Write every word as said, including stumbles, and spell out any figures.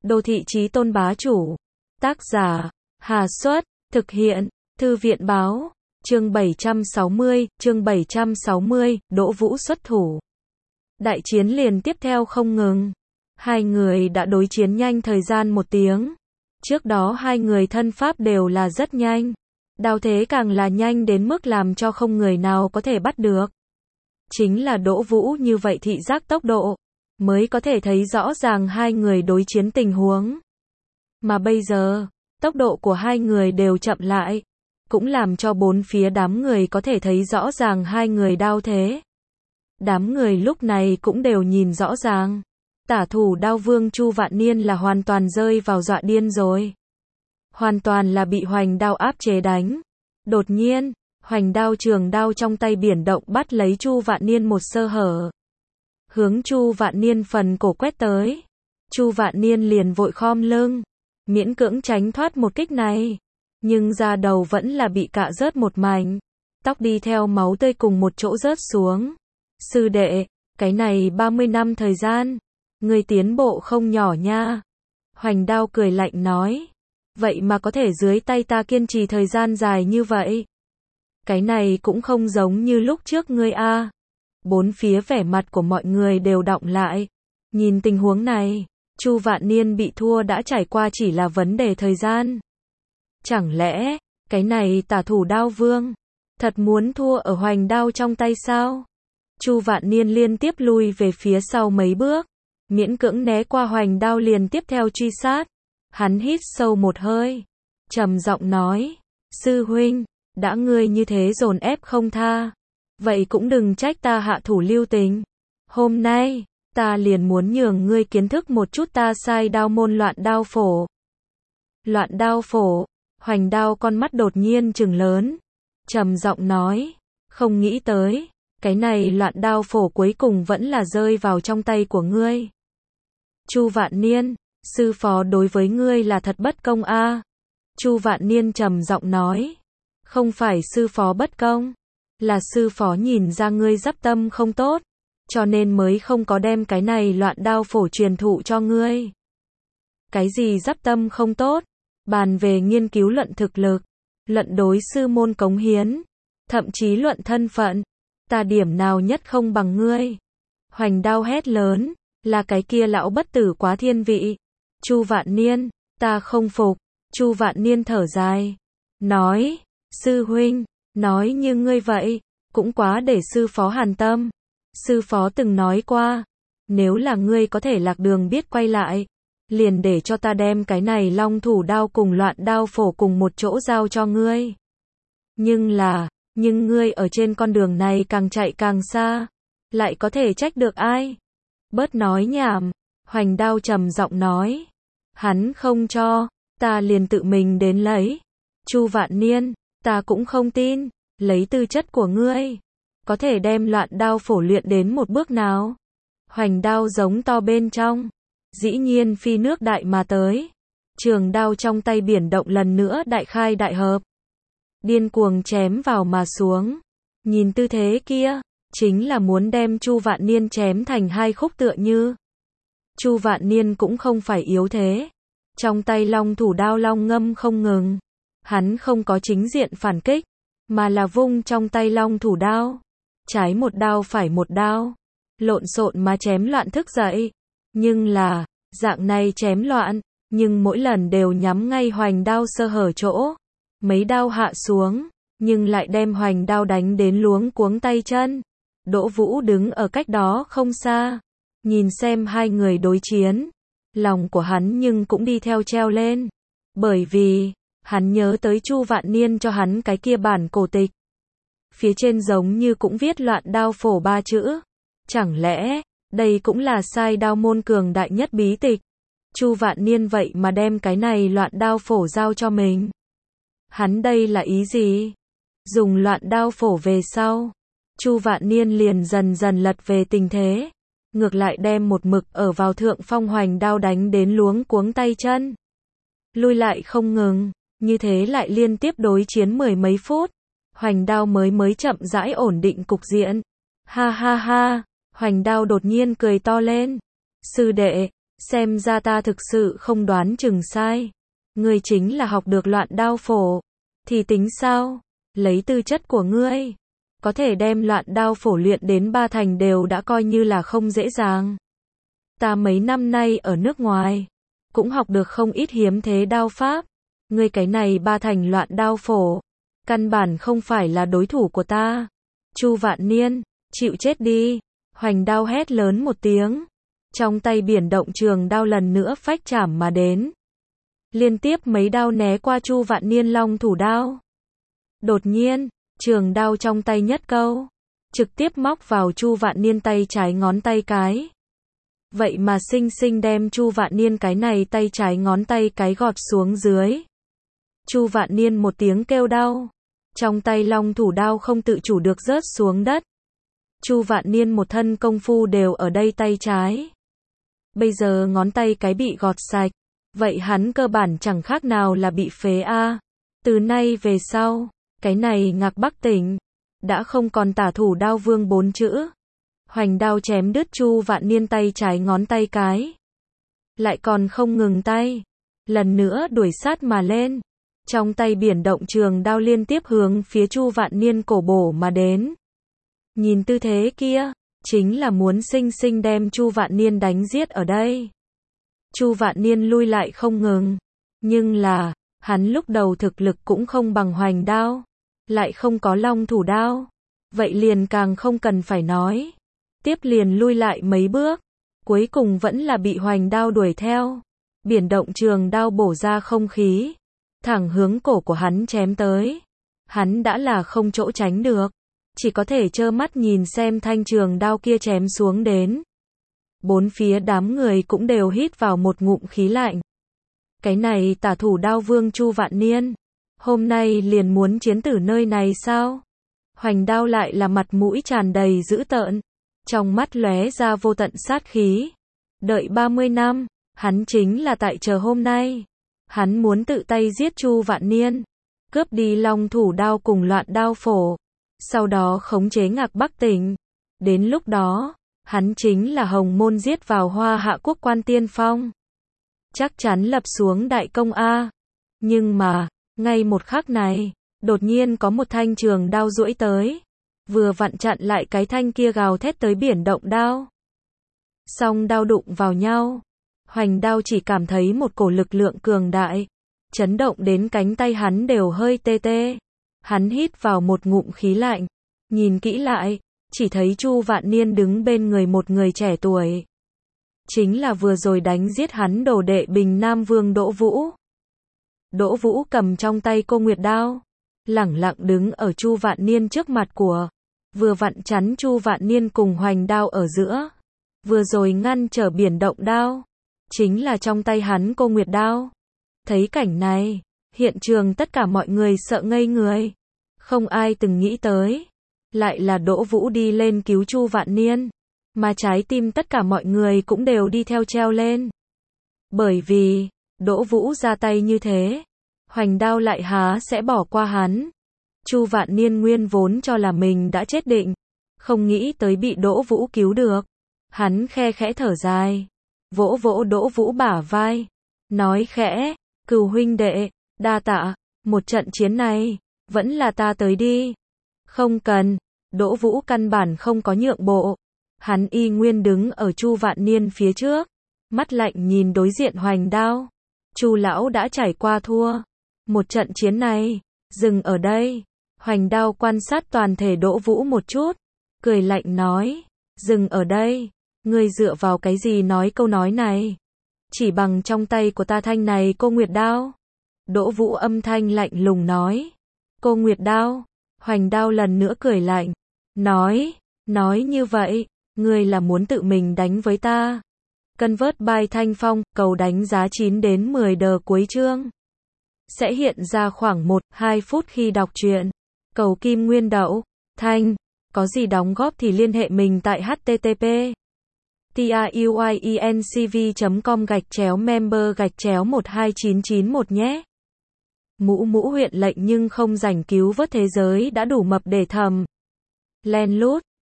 Đô thị chí tôn bá chủ. Tác giả, Hà Xuất, thực hiện, Thư viện báo, chương bảy trăm sáu mươi, chương bảy trăm sáu mươi, Đỗ Vũ xuất thủ. Đại chiến liền tiếp theo không ngừng. Hai người đã đối chiến nhanh thời gian một tiếng. Trước đó hai người thân pháp đều là rất nhanh. Đao thế càng là nhanh đến mức làm cho không người nào có thể bắt được. Chính là Đỗ Vũ như vậy thị giác tốc độ, mới có thể thấy rõ ràng hai người đối chiến tình huống. Mà bây giờ, tốc độ của hai người đều chậm lại, cũng làm cho bốn phía đám người có thể thấy rõ ràng hai người đao thế. Đám người lúc này cũng đều nhìn rõ ràng. Tả thủ đao vương Chu Vạn Niên là hoàn toàn rơi vào dọa điên rồi. Hoàn toàn là bị hoành đao áp chế đánh. Đột nhiên, hoành đao trường đao trong tay biển động bắt lấy Chu Vạn Niên một sơ hở. Hướng Chu Vạn Niên phần cổ quét tới. Chu Vạn Niên liền vội khom lưng, miễn cưỡng tránh thoát một kích này. Nhưng da đầu vẫn là bị cạ rớt một mảnh. Tóc đi theo máu tươi cùng một chỗ rớt xuống. Sư đệ, cái này ba mươi năm thời gian, ngươi tiến bộ không nhỏ nha. Hoành đao cười lạnh nói. Vậy mà có thể dưới tay ta kiên trì thời gian dài như vậy. Cái này cũng không giống như lúc trước ngươi a. Bốn phía vẻ mặt của mọi người đều đọng lại. Nhìn tình huống này, Chu Vạn Niên bị thua đã trải qua chỉ là vấn đề thời gian. Chẳng lẽ, cái này tả thủ đao vương, thật muốn thua ở hoành đao trong tay sao? Chu Vạn Niên liên tiếp lui về phía sau mấy bước, miễn cưỡng né qua hoành đao liền tiếp theo truy sát. Hắn hít sâu một hơi, trầm giọng nói, sư huynh, đã ngươi như thế dồn ép không tha, vậy cũng đừng trách ta hạ thủ lưu tình. Hôm nay, ta liền muốn nhường ngươi kiến thức một chút ta sai đao môn loạn đao phổ. Loạn đao phổ, hoành đao con mắt đột nhiên trừng lớn, trầm giọng nói, không nghĩ tới, cái này loạn đao phổ cuối cùng vẫn là rơi vào trong tay của ngươi. Chu Vạn Niên, sư phó đối với ngươi là thật bất công a. À. Chu Vạn Niên trầm giọng nói, không phải sư phó bất công, là sư phó nhìn ra ngươi giáp tâm không tốt, cho nên mới không có đem cái này loạn đao phổ truyền thụ cho ngươi. Cái gì giáp tâm không tốt? Bàn về nghiên cứu luận thực lực, luận đối sư môn cống hiến, thậm chí luận thân phận, ta điểm nào nhất không bằng ngươi. Hoành đao hét lớn, là cái kia lão bất tử quá thiên vị. Chu Vạn Niên, ta không phục. Chu Vạn Niên thở dài, nói, sư huynh, nói như ngươi vậy, cũng quá để sư phó hàn tâm. Sư phó từng nói qua, nếu là ngươi có thể lạc đường biết quay lại, liền để cho ta đem cái này long thủ đao cùng loạn đao phổ cùng một chỗ giao cho ngươi. Nhưng là, nhưng ngươi ở trên con đường này càng chạy càng xa, lại có thể trách được ai? Bớt nói nhảm, hoành đao trầm giọng nói. Hắn không cho, ta liền tự mình đến lấy. Chu Vạn Niên, ta cũng không tin, lấy tư chất của ngươi, có thể đem loạn đao phổ luyện đến một bước nào? Hoành đao giống to bên trong, dĩ nhiên phi nước đại mà tới. Trường đao trong tay biển động lần nữa đại khai đại hợp, điên cuồng chém vào mà xuống. Nhìn tư thế kia, chính là muốn đem Chu Vạn Niên chém thành hai khúc tựa như. Chu Vạn Niên cũng không phải yếu thế, trong tay long thủ đao long ngâm không ngừng. Hắn không có chính diện phản kích, mà là vung trong tay long thủ đao, trái một đao phải một đao, lộn xộn mà chém loạn thức dậy. Nhưng là, dạng này chém loạn, nhưng mỗi lần đều nhắm ngay hoành đao sơ hở chỗ. Mấy đao hạ xuống, nhưng lại đem hoành đao đánh đến luống cuống tay chân. Đỗ Vũ đứng ở cách đó không xa, nhìn xem hai người đối chiến, lòng của hắn nhưng cũng đi theo treo lên. Bởi vì, hắn nhớ tới Chu Vạn Niên cho hắn cái kia bản cổ tịch. Phía trên giống như cũng viết loạn đao phổ ba chữ. Chẳng lẽ, đây cũng là sai đao môn cường đại nhất bí tịch? Chu Vạn Niên vậy mà đem cái này loạn đao phổ giao cho mình. Hắn đây là ý gì? Dùng loạn đao phổ về sau, Chu Vạn Niên liền dần dần lật về tình thế, ngược lại đem một mực ở vào thượng phong hoành đao đánh đến luống cuống tay chân. Lui lại không ngừng, như thế lại liên tiếp đối chiến mười mấy phút, hoành đao mới mới chậm rãi ổn định cục diện. Ha ha ha, hoành đao đột nhiên cười to lên. Sư đệ, Xem ra ta thực sự không đoán chừng sai. Ngươi chính là học được loạn đao phổ. Thì tính sao? Lấy tư chất của ngươi, có thể đem loạn đao phổ luyện đến ba thành đều đã coi như là không dễ dàng. Ta mấy năm nay ở nước ngoài, cũng học được không ít hiếm thế đao pháp. Ngươi cái này ba thành loạn đao phổ, căn bản không phải là đối thủ của ta. Chu Vạn Niên, chịu chết đi. Hoành đao hét lớn một tiếng. Trong tay biển động trường đao lần nữa phách chảm mà đến. Liên tiếp mấy đao né qua Chu Vạn Niên long thủ đao. Đột nhiên, trường đao trong tay nhất câu, trực tiếp móc vào Chu Vạn Niên tay trái ngón tay cái. Vậy mà xinh xinh đem Chu Vạn Niên cái này tay trái ngón tay cái gọt xuống dưới. Chu Vạn Niên một tiếng kêu đau, trong tay long thủ đao không tự chủ được rớt xuống đất. Chu Vạn Niên một thân công phu đều ở đây tay trái. Bây giờ ngón tay cái bị gọt sạch, vậy hắn cơ bản chẳng khác nào là bị phế a. Từ nay về sau, cái này Ngạc Bắc tỉnh đã không còn Tả Thủ Đao Vương bốn chữ. Hoành đao chém đứt Chu Vạn Niên tay trái ngón tay cái. Lại còn không ngừng tay, lần nữa đuổi sát mà lên. Trong tay biển động trường đao liên tiếp hướng phía Chu Vạn Niên cổ bổ mà đến. Nhìn tư thế kia, chính là muốn xinh xinh đem Chu Vạn Niên đánh giết ở đây. Chu Vạn Niên lui lại không ngừng, nhưng là, hắn lúc đầu thực lực cũng không bằng Hoành đao, lại không có long thủ đao, vậy liền càng không cần phải nói. Tiếp liền lui lại mấy bước, cuối cùng vẫn là bị Hoành đao đuổi theo. Biển động trường đao bổ ra không khí, thẳng hướng cổ của hắn chém tới. Hắn đã là không chỗ tránh được, chỉ có thể trơ mắt nhìn xem thanh trường đao kia chém xuống đến. Bốn phía đám người cũng đều hít vào một ngụm khí lạnh. Cái này Tả Thủ Đao Vương Chu Vạn Niên, hôm nay liền muốn chiến tử nơi này sao? Hoành đao lại là mặt mũi tràn đầy dữ tợn, trong mắt lóe ra vô tận sát khí. Đợi ba mươi năm, hắn chính là tại chờ hôm nay. Hắn muốn tự tay giết Chu Vạn Niên, cướp đi long thủ đao cùng loạn đao phổ, sau đó khống chế Ngạc Bắc tỉnh. Đến lúc đó, hắn chính là hồng môn giết vào Hoa Hạ quốc quan tiên phong. Chắc chắn lập xuống đại công a. Nhưng mà, ngay một khắc này, đột nhiên có một thanh trường đao duỗi tới, vừa vặn chặn lại cái thanh kia gào thét tới biển động đao. Song đao đụng vào nhau, Hoành đao chỉ cảm thấy một cổ lực lượng cường đại, chấn động đến cánh tay hắn đều hơi tê tê. Hắn hít vào một ngụm khí lạnh, nhìn kỹ lại, chỉ thấy Chu Vạn Niên đứng bên người một người trẻ tuổi. Chính là vừa rồi đánh giết hắn đồ đệ Bình Nam Vương Đỗ Vũ. Đỗ Vũ cầm trong tay Cô Nguyệt đao, lẳng lặng đứng ở Chu Vạn Niên trước mặt của, vừa vặn chắn Chu Vạn Niên cùng Hoành đao ở giữa. Vừa rồi ngăn trở biển động đao, chính là trong tay hắn Cô Nguyệt đao. Thấy cảnh này, hiện trường tất cả mọi người sợ ngây người. Không ai từng nghĩ tới, lại là Đỗ Vũ đi lên cứu Chu Vạn Niên, mà trái tim tất cả mọi người cũng đều đi theo treo lên. Bởi vì, Đỗ Vũ ra tay như thế, Hoành đao lại há sẽ bỏ qua hắn. Chu Vạn Niên nguyên vốn cho là mình đã chết định, không nghĩ tới bị Đỗ Vũ cứu được. Hắn khe khẽ thở dài, vỗ vỗ Đỗ Vũ bả vai, nói khẽ, Cừu huynh đệ, đa tạ, một trận chiến này, vẫn là ta tới đi. Không cần, Đỗ Vũ căn bản không có nhượng bộ. Hắn y nguyên đứng ở Chu Vạn Niên phía trước, mắt lạnh nhìn đối diện Hoành đao. Chu lão đã trải qua thua. Một trận chiến này, dừng ở đây. Hoành đao quan sát toàn thể Đỗ Vũ một chút, cười lạnh nói, dừng ở đây, ngươi dựa vào cái gì nói câu nói này? Chỉ bằng trong tay của ta thanh này Cô Nguyệt đao. Đỗ Vũ âm thanh lạnh lùng nói, Cô Nguyệt đao. Hoành đao lần nữa cười lạnh, nói, nói như vậy, ngươi là muốn tự mình đánh với ta. Convert by Thanh Phong, cầu đánh giá chín đến mười đờ cuối chương. Sẽ hiện ra khoảng một đến hai phút khi đọc truyện. Cầu Kim Nguyên Đậu, Thanh, có gì đóng góp thì liên hệ mình tại http truyencv chấm com gạch chéo member gạch chéo một hai chín chín một nhé. Mũ mũ huyện lệnh nhưng không rảnh cứu vớt thế giới đã đủ mập để thầm. Len lút.